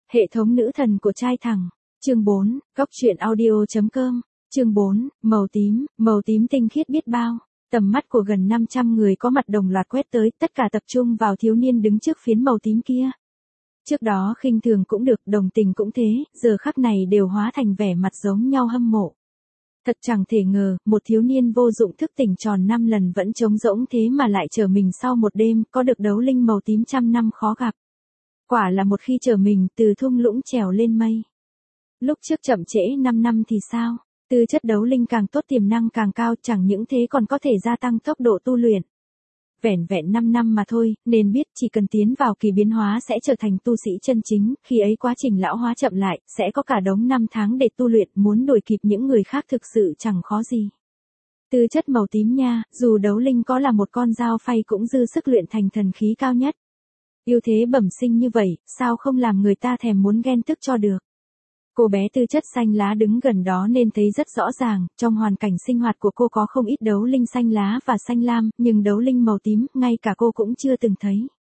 Hệ thống nữ thần của trai thẳng. Chương 4, Góc truyện audio.com. Chương 4, màu tím tinh khiết biết bao. Tầm mắt của gần 500 người có mặt đồng loạt quét tới, tất cả tập trung vào thiếu niên đứng trước phiến màu tím kia. Trước đó khinh thường cũng được, đồng tình cũng thế, giờ khắc này đều hóa thành vẻ mặt giống nhau hâm mộ. Thật chẳng thể ngờ, một thiếu niên vô dụng thức tỉnh tròn 5 lần vẫn trống rỗng thế mà lại chờ mình sau một đêm, có được đấu linh màu tím trăm năm khó gặp. Quả là một khi chờ mình từ thung lũng trèo lên mây. Lúc trước chậm trễ 5 năm thì sao? Tư chất đấu linh càng tốt tiềm năng càng cao, chẳng những thế còn có thể gia tăng tốc độ tu luyện. Vẻn vẹn 5 năm mà thôi, nên biết chỉ cần tiến vào kỳ biến hóa sẽ trở thành tu sĩ chân chính, khi ấy quá trình lão hóa chậm lại, sẽ có cả đống năm tháng để tu luyện, muốn đuổi kịp những người khác thực sự chẳng khó gì. Tư chất màu tím nha, dù đấu linh có là một con dao phay cũng dư sức luyện thành thần khí cao nhất. Yêu thế bẩm sinh như vậy, sao không làm người ta thèm muốn ghen tức cho được. Cô bé tư chất xanh lá đứng gần đó nên thấy rất rõ ràng, trong hoàn cảnh sinh hoạt của cô có không ít đấu linh xanh lá và xanh lam, nhưng đấu linh màu tím, ngay cả cô cũng chưa từng thấy.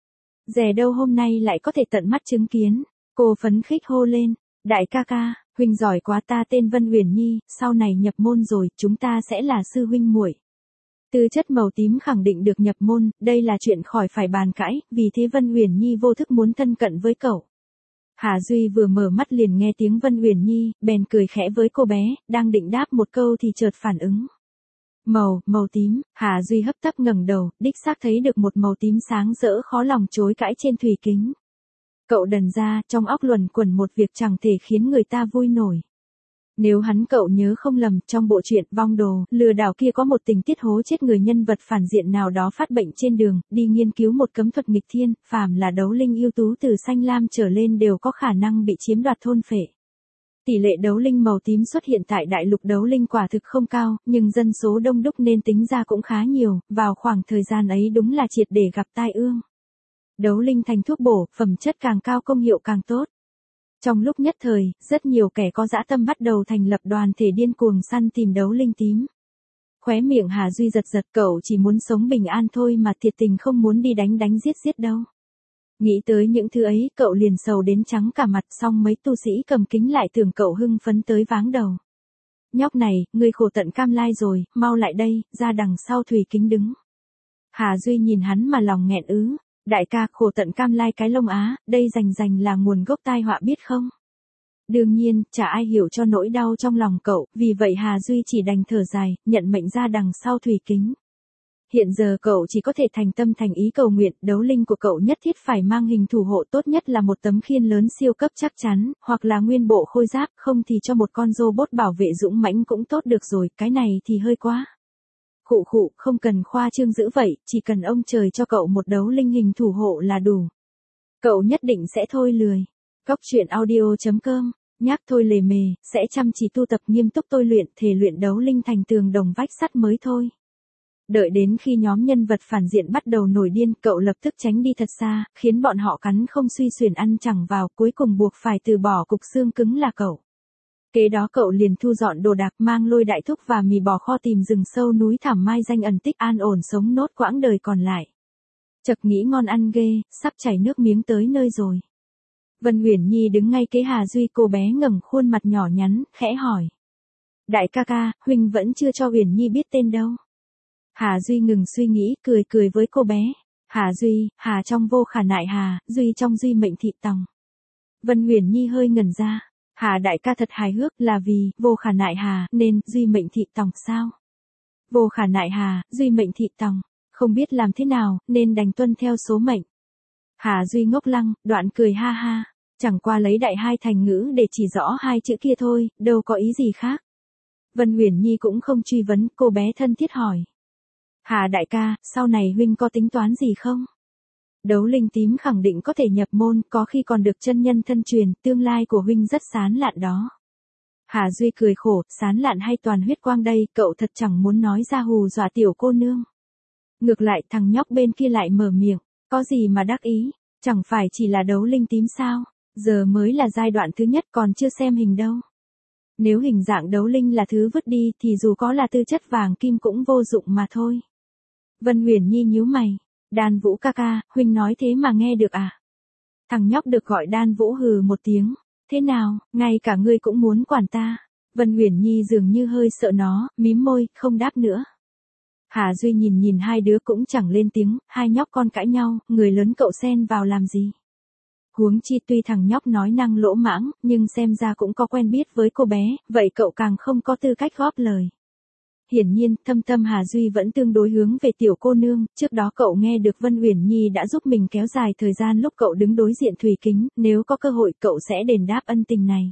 Dè đâu hôm nay lại có thể tận mắt chứng kiến. Cô phấn khích hô lên, đại ca ca, huynh giỏi quá, ta tên Vân Uyển Nhi, sau này nhập môn rồi, chúng ta sẽ là sư huynh muội. Tư chất màu tím khẳng định được nhập môn, đây là chuyện khỏi phải bàn cãi, vì thế Vân Uyển Nhi vô thức muốn thân cận với cậu. Hà Duy vừa mở mắt liền nghe tiếng Vân Uyển Nhi, bèn cười khẽ với cô bé, đang định đáp một câu thì chợt phản ứng. Màu tím, Hà Duy hấp tấp ngẩng đầu, đích xác thấy được một màu tím sáng rỡ khó lòng chối cãi trên thủy kính. Cậu đần ra, trong óc luẩn quẩn một việc chẳng thể khiến người ta vui nổi. Nếu cậu nhớ không lầm, trong bộ truyện Vong Đồ, lừa đảo kia có một tình tiết hố chết người nhân vật phản diện nào đó phát bệnh trên đường, đi nghiên cứu một cấm thuật nghịch thiên, phàm là đấu linh ưu tú từ xanh lam trở lên đều có khả năng bị chiếm đoạt thôn phệ. Tỷ lệ đấu linh màu tím xuất hiện tại đại lục đấu linh quả thực không cao, nhưng dân số đông đúc nên tính ra cũng khá nhiều, vào khoảng thời gian ấy đúng là triệt để gặp tai ương. Đấu linh thành thuốc bổ, phẩm chất càng cao công hiệu càng tốt. Trong lúc nhất thời, rất nhiều kẻ có dã tâm bắt đầu thành lập đoàn thể điên cuồng săn tìm đấu linh tím. Khóe miệng Hà Duy giật, cậu chỉ muốn sống bình an thôi mà thiệt tình không muốn đi đánh giết đâu. Nghĩ tới những thứ ấy, cậu liền sầu đến trắng cả mặt, xong mấy tu sĩ cầm kính lại tưởng cậu hưng phấn tới váng đầu. Nhóc này, ngươi khổ tận cam lai rồi, mau lại đây, ra đằng sau thủy kính đứng. Hà Duy nhìn hắn mà lòng nghẹn ứ. Đại ca, khổ tận cam lai cái lông á, đây rành là nguồn gốc tai họa biết không? Đương nhiên, chả ai hiểu cho nỗi đau trong lòng cậu, vì vậy Hà Duy chỉ đành thở dài, nhận mệnh ra đằng sau thủy kính. Hiện giờ cậu chỉ có thể thành tâm thành ý cầu nguyện, đấu linh của cậu nhất thiết phải mang hình thủ hộ, tốt nhất là một tấm khiên lớn siêu cấp chắc chắn, hoặc là nguyên bộ khôi giáp, không thì cho một con robot bảo vệ dũng mãnh cũng tốt được rồi, cái này thì hơi quá. Khụ, không cần khoa trương dữ vậy, chỉ cần ông trời cho cậu một đấu linh hình thủ hộ là đủ. Cậu nhất định sẽ thôi lười. Góc truyện audio.com, nhắc thôi lề mề, sẽ chăm chỉ tu tập nghiêm túc tôi luyện, thể luyện đấu linh thành tường đồng vách sắt mới thôi. Đợi đến khi nhóm nhân vật phản diện bắt đầu nổi điên, cậu lập tức tránh đi thật xa, khiến bọn họ cắn không suy xuyển ăn chẳng vào, cuối cùng buộc phải từ bỏ cục xương cứng là cậu. Kế đó cậu liền thu dọn đồ đạc, mang Lôi đại thúc và mì bò kho tìm rừng sâu núi thẳm mai danh ẩn tích, an ổn sống nốt quãng đời còn lại. Chợt nghĩ ngon ăn ghê, sắp chảy nước miếng tới nơi rồi. Vân Uyển Nhi đứng ngay kế Hà Duy, cô bé ngẩng khuôn mặt nhỏ nhắn, khẽ hỏi. Đại ca ca, huynh vẫn chưa cho Uyển Nhi biết tên đâu. Hà Duy ngừng suy nghĩ, cười với cô bé. Hà Duy, Hà trong vô khả nại Hà, Duy trong duy mệnh thị tòng. Vân Uyển Nhi hơi ngẩn ra. Hà đại ca thật hài hước, là vì vô khả nại Hà nên duy mệnh thị tòng sao? Vô khả nại Hà, duy mệnh thị tòng, không biết làm thế nào nên đành tuân theo số mệnh. Hà Duy ngốc lăng, đoạn cười ha ha, chẳng qua lấy đại hai thành ngữ để chỉ rõ hai chữ kia thôi, đâu có ý gì khác. Vân Uyển Nhi cũng không truy vấn, cô bé thân thiết hỏi. Hà đại ca, sau này huynh có tính toán gì không? Đấu linh tím khẳng định có thể nhập môn, có khi còn được chân nhân thân truyền, tương lai của huynh rất sáng lạn đó. Hà Duy cười khổ, sáng lạn hay toàn huyết quang đây, cậu thật chẳng muốn nói ra hù dọa tiểu cô nương. Ngược lại thằng nhóc bên kia lại mở miệng, có gì mà đắc ý, chẳng phải chỉ là đấu linh tím sao, giờ mới là giai đoạn thứ nhất còn chưa xem hình đâu. Nếu hình dạng đấu linh là thứ vứt đi thì dù có là tư chất vàng kim cũng vô dụng mà thôi. Vân Uyển Nhi nhíu mày. Đan Vũ ca ca, huynh nói thế mà nghe được à? Thằng nhóc được gọi Đan Vũ hừ một tiếng. Thế nào, ngay cả ngươi cũng muốn quản ta. Vân Uyển Nhi dường như hơi sợ nó, mím môi, không đáp nữa. Hà Duy nhìn hai đứa cũng chẳng lên tiếng, hai nhóc con cãi nhau, người lớn cậu xen vào làm gì. Huống chi tuy thằng nhóc nói năng lỗ mãng, nhưng xem ra cũng có quen biết với cô bé, vậy cậu càng không có tư cách góp lời. Hiển nhiên, thâm tâm Hà Duy vẫn tương đối hướng về tiểu cô nương, trước đó cậu nghe được Vân Uyển Nhi đã giúp mình kéo dài thời gian lúc cậu đứng đối diện Thủy Kính, nếu có cơ hội cậu sẽ đền đáp ân tình này.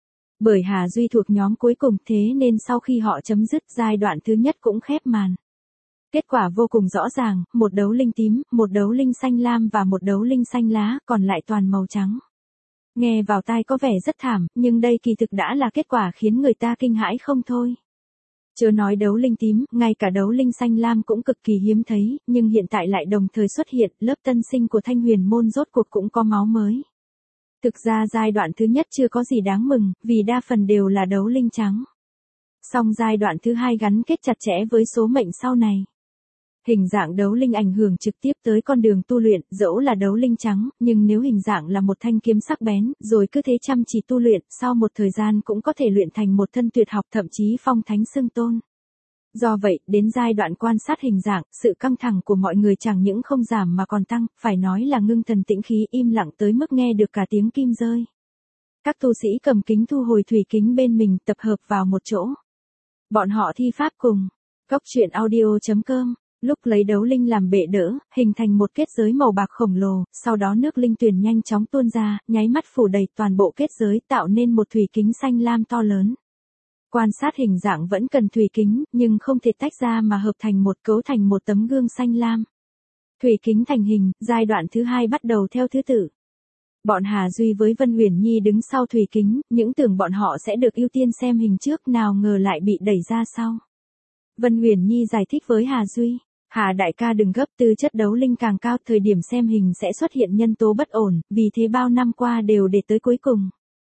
Bởi Hà Duy thuộc nhóm cuối cùng thế nên sau khi họ chấm dứt giai đoạn thứ nhất cũng khép màn. Kết quả vô cùng rõ ràng, một đấu linh tím, một đấu linh xanh lam và một đấu linh xanh lá, còn lại toàn màu trắng. Nghe vào tai có vẻ rất thảm, nhưng đây kỳ thực đã là kết quả khiến người ta kinh hãi không thôi. Chớ nói đấu linh tím, ngay cả đấu linh xanh lam cũng cực kỳ hiếm thấy, nhưng hiện tại lại đồng thời xuất hiện, lớp tân sinh của Thanh Huyền môn rốt cuộc cũng có máu mới. Thực ra giai đoạn thứ nhất chưa có gì đáng mừng, vì đa phần đều là đấu linh trắng. Song giai đoạn thứ hai gắn kết chặt chẽ với số mệnh sau này. Hình dạng đấu linh ảnh hưởng trực tiếp tới con đường tu luyện, dẫu là đấu linh trắng, nhưng nếu hình dạng là một thanh kiếm sắc bén, rồi cứ thế chăm chỉ tu luyện, sau một thời gian cũng có thể luyện thành một thân tuyệt học thậm chí phong thánh xưng tôn. Do vậy, đến giai đoạn quan sát hình dạng, sự căng thẳng của mọi người chẳng những không giảm mà còn tăng, phải nói là ngưng thần tĩnh khí im lặng tới mức nghe được cả tiếng kim rơi. Các tu sĩ cầm kính thu hồi thủy kính bên mình tập hợp vào một chỗ. Bọn họ thi pháp cùng. Cốc truyện audio.com. Lúc lấy đấu linh làm bệ đỡ, hình thành một kết giới màu bạc khổng lồ, sau đó nước linh tuyền nhanh chóng tuôn ra, nháy mắt phủ đầy toàn bộ kết giới tạo nên một thủy kính xanh lam to lớn. Quan sát hình dạng vẫn cần thủy kính, nhưng không thể tách ra mà hợp thành một cấu thành một tấm gương xanh lam. Thủy kính thành hình, giai đoạn thứ hai bắt đầu theo thứ tự. Bọn Hà Duy với Vân Uyển Nhi đứng sau thủy kính, những tưởng bọn họ sẽ được ưu tiên xem hình trước, nào ngờ lại bị đẩy ra sau. Vân Uyển Nhi giải thích với Hà Duy. Hà đại ca đừng gấp, tư chất đấu linh càng cao, thời điểm xem hình sẽ xuất hiện nhân tố bất ổn, vì thế bao năm qua đều để tới cuối cùng.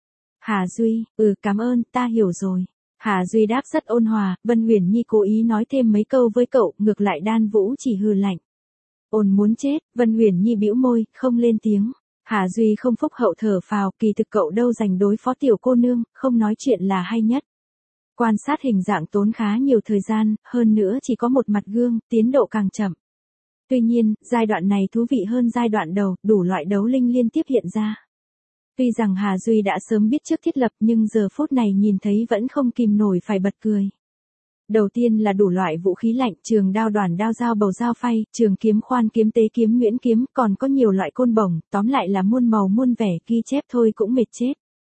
Hà Duy, cảm ơn, ta hiểu rồi. Hà Duy đáp rất ôn hòa, Vân Uyển Nhi cố ý nói thêm mấy câu với cậu, ngược lại Đan Vũ chỉ hừ lạnh. Ồn muốn chết, Vân Uyển Nhi bĩu môi, không lên tiếng. Hà Duy không phúc hậu thở phào, kỳ thực cậu đâu dành đối phó tiểu cô nương, không nói chuyện là hay nhất. Quan sát hình dạng tốn khá nhiều thời gian, hơn nữa chỉ có một mặt gương, tiến độ càng chậm. Tuy nhiên, giai đoạn này thú vị hơn giai đoạn đầu, đủ loại đấu linh liên tiếp hiện ra. Tuy rằng Hà Duy đã sớm biết trước thiết lập nhưng giờ phút này nhìn thấy vẫn không kìm nổi phải bật cười. Đầu tiên là đủ loại vũ khí lạnh, trường đao đoàn đao dao bầu dao phay, trường kiếm khoan kiếm tế kiếm nhuyễn kiếm, còn có nhiều loại côn bổng, tóm lại là muôn màu muôn vẻ, ghi chép thôi cũng mệt chết.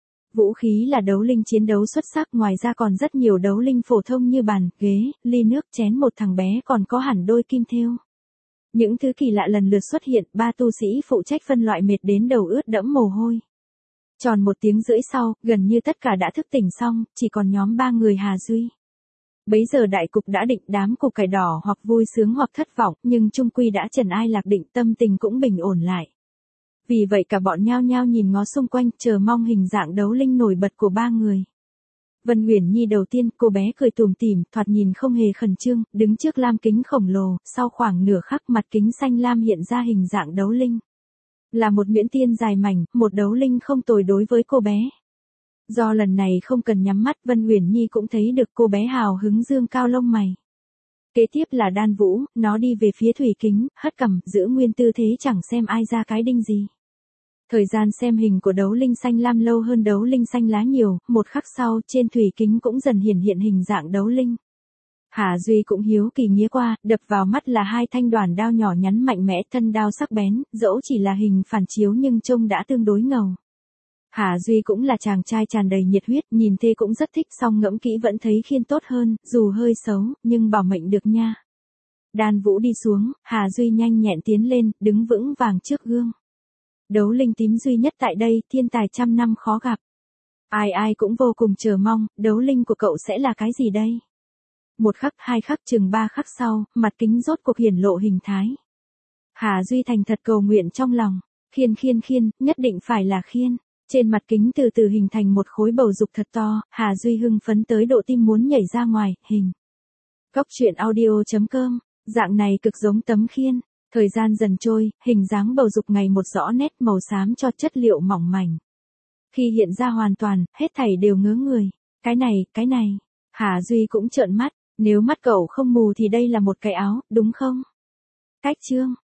Vũ khí là đấu linh chiến đấu xuất sắc, ngoài ra còn rất nhiều đấu linh phổ thông như bàn, ghế, ly nước, chén, một thằng bé còn có hẳn đôi kim thêu. Những thứ kỳ lạ lần lượt xuất hiện, ba tu sĩ phụ trách phân loại mệt đến đầu ướt đẫm mồ hôi. Tròn 1 tiếng rưỡi sau, gần như tất cả đã thức tỉnh xong, chỉ còn nhóm 3 người Hà Duy. Bấy giờ đại cục đã định, đám củ cải đỏ hoặc vui sướng hoặc thất vọng, nhưng chung quy đã trần ai lạc định, tâm tình cũng bình ổn lại. Vì vậy cả bọn nhao nhao nhìn ngó xung quanh, chờ mong hình dạng đấu linh nổi bật của 3 người. Vân Uyển Nhi đầu tiên, cô bé cười tủm tỉm, thoạt nhìn không hề khẩn trương, đứng trước lam kính khổng lồ, sau khoảng nửa khắc mặt kính xanh lam hiện ra hình dạng đấu linh. Là một nhuyễn tiên dài mảnh, một đấu linh không tồi đối với cô bé. Do lần này không cần nhắm mắt, Vân Uyển Nhi cũng thấy được cô bé hào hứng dương cao lông mày. Kế tiếp là Đan Vũ, nó đi về phía thủy kính, hất cằm, giữ nguyên tư thế chẳng xem ai ra cái đinh gì. Thời gian xem hình của đấu linh xanh lam lâu hơn đấu linh xanh lá nhiều, một khắc sau, trên thủy kính cũng dần hiện hình dạng đấu linh. Hà Duy cũng hiếu kỳ nghía qua, đập vào mắt là 2 thanh đoàn đao nhỏ nhắn mạnh mẽ, thân đao sắc bén, dẫu chỉ là hình phản chiếu nhưng trông đã tương đối ngầu. Hà Duy cũng là chàng trai tràn đầy nhiệt huyết, nhìn thế cũng rất thích, song ngẫm kỹ vẫn thấy khiên tốt hơn, dù hơi xấu, nhưng bảo mệnh được nha. Đan Vũ đi xuống, Hà Duy nhanh nhẹn tiến lên, đứng vững vàng trước gương. Đấu linh tím duy nhất tại đây, thiên tài trăm năm khó gặp. Ai ai cũng vô cùng chờ mong, đấu linh của cậu sẽ là cái gì đây? 1 khắc, 2 khắc, chừng 3 khắc sau, mặt kính rốt cuộc hiển lộ hình thái. Hà Duy thành thật cầu nguyện trong lòng, khiên, nhất định phải là khiên. Trên mặt kính từ từ hình thành một khối bầu dục thật to, Hà Duy hưng phấn tới độ tim muốn nhảy ra ngoài, hình. Cốc truyện audio.com, dạng này cực giống tấm khiên. Thời gian dần trôi, hình dáng bầu dục ngày một rõ nét, màu xám cho chất liệu mỏng mảnh. Khi hiện ra hoàn toàn, hết thảy đều ngớ người. Cái này. Hà Duy cũng trợn mắt, nếu mắt cậu không mù thì đây là một cái áo, đúng không? Cách chương.